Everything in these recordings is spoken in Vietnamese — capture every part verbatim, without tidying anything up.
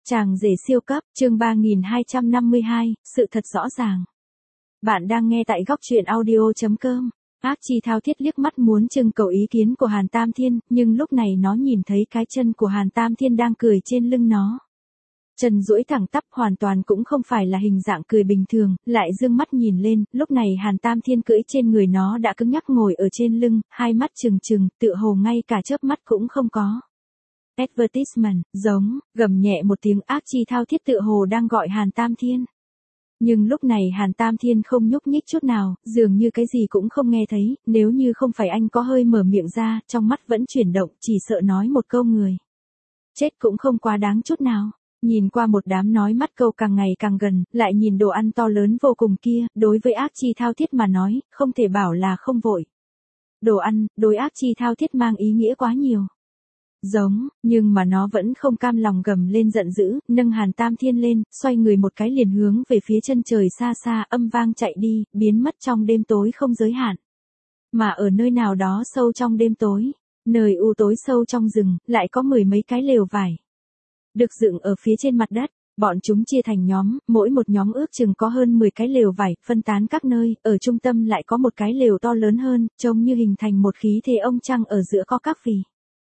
Chàng rể siêu cấp, chương ba nghìn hai trăm năm mươi hai, sự thật rõ ràng. Bạn đang nghe tại góc truyện audio chấm com. Ác Chi thao thiết liếc mắt muốn trưng cầu ý kiến của Hàn Tam Thiên, nhưng lúc này nó nhìn thấy cái chân của Hàn Tam Thiên đang cười trên lưng nó. Chân duỗi thẳng tắp hoàn toàn cũng không phải là hình dạng cười bình thường, lại dương mắt nhìn lên, lúc này Hàn Tam Thiên cưỡi trên người nó đã cứng nhắc ngồi ở trên lưng, hai mắt trừng trừng, tựa hồ ngay cả chớp mắt cũng không có. Advertisement, giống, gầm nhẹ một tiếng. Ác Chi thao thiết tựa hồ đang gọi Hàn Tam Thiên. Nhưng lúc này Hàn Tam Thiên không nhúc nhích chút nào, dường như cái gì cũng không nghe thấy, nếu như không phải anh có hơi mở miệng ra, trong mắt vẫn chuyển động, chỉ sợ nói một câu người chết cũng không quá đáng chút nào. Nhìn qua một đám nói mắt câu càng ngày càng gần, lại nhìn đồ ăn to lớn vô cùng kia, đối với Ác Chi thao thiết mà nói, không thể bảo là không vội. Đồ ăn, đối Ác Chi thao thiết mang ý nghĩa quá nhiều. Giống, nhưng mà nó vẫn không cam lòng gầm lên giận dữ, nâng Hàn Tam Thiên lên, xoay người một cái liền hướng về phía chân trời xa xa, âm vang chạy đi, biến mất trong đêm tối không giới hạn. Mà ở nơi nào đó sâu trong đêm tối, nơi u tối sâu trong rừng, lại có mười mấy cái lều vải được dựng ở phía trên mặt đất. Bọn chúng chia thành nhóm, mỗi một nhóm ước chừng có hơn mười cái lều vải, phân tán các nơi, ở trung tâm lại có một cái lều to lớn hơn, trông như hình thành một khí thế ông trăng ở giữa có các vì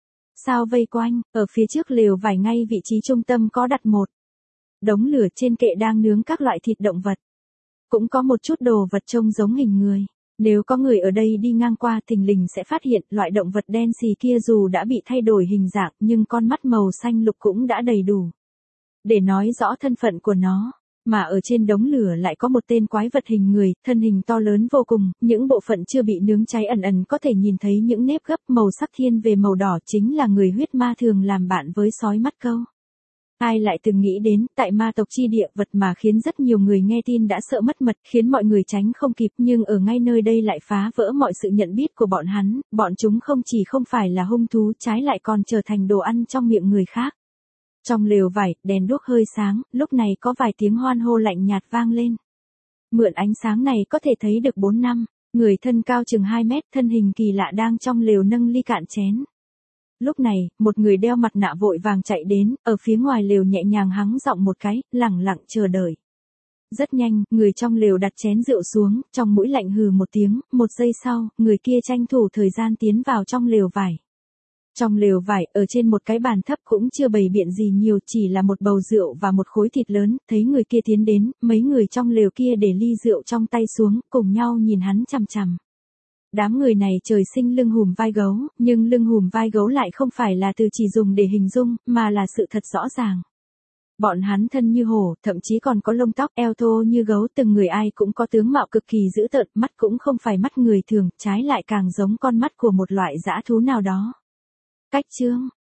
sao vây quanh. Ở phía trước lều vải ngay vị trí trung tâm có đặt một đống lửa, trên kệ đang nướng các loại thịt động vật. Cũng có một chút đồ vật trông giống hình người. Nếu có người ở đây đi ngang qua thình lình sẽ phát hiện loại động vật đen xì kia dù đã bị thay đổi hình dạng nhưng con mắt màu xanh lục cũng đã đầy đủ để nói rõ thân phận của nó. Mà ở trên đống lửa lại có một tên quái vật hình người, thân hình to lớn vô cùng, những bộ phận chưa bị nướng cháy ẩn ẩn có thể nhìn thấy những nếp gấp màu sắc thiên về màu đỏ, chính là người huyết ma thường làm bạn với sói mắt câu. Ai lại từng nghĩ đến, tại ma tộc chi địa, vật mà khiến rất nhiều người nghe tin đã sợ mất mật, khiến mọi người tránh không kịp, nhưng ở ngay nơi đây lại phá vỡ mọi sự nhận biết của bọn hắn, bọn chúng không chỉ không phải là hung thú, trái lại còn trở thành đồ ăn trong miệng người khác. Trong lều vải, đèn đuốc hơi sáng, lúc này có vài tiếng hoan hô lạnh nhạt vang lên. Mượn ánh sáng này có thể thấy được bốn năm, người thân cao chừng hai mét, thân hình kỳ lạ đang trong lều nâng ly cạn chén. Lúc này, một người đeo mặt nạ vội vàng chạy đến, ở phía ngoài lều nhẹ nhàng hắng giọng một cái, lẳng lặng chờ đợi. Rất nhanh, người trong lều đặt chén rượu xuống, trong mũi lạnh hừ một tiếng, một giây sau, người kia tranh thủ thời gian tiến vào trong lều vải. Trong lều vải, ở trên một cái bàn thấp cũng chưa bày biện gì nhiều, chỉ là một bầu rượu và một khối thịt lớn. Thấy người kia tiến đến, mấy người trong lều kia để ly rượu trong tay xuống, cùng nhau nhìn hắn chằm chằm. Đám người này trời sinh lưng hùm vai gấu, nhưng lưng hùm vai gấu lại không phải là từ chỉ dùng để hình dung, mà là sự thật rõ ràng. Bọn hắn thân như hổ, thậm chí còn có lông tóc, eo thô như gấu, từng người ai cũng có tướng mạo cực kỳ dữ tợn, mắt cũng không phải mắt người thường, trái lại càng giống con mắt của một loại dã thú nào đó. Cách chương,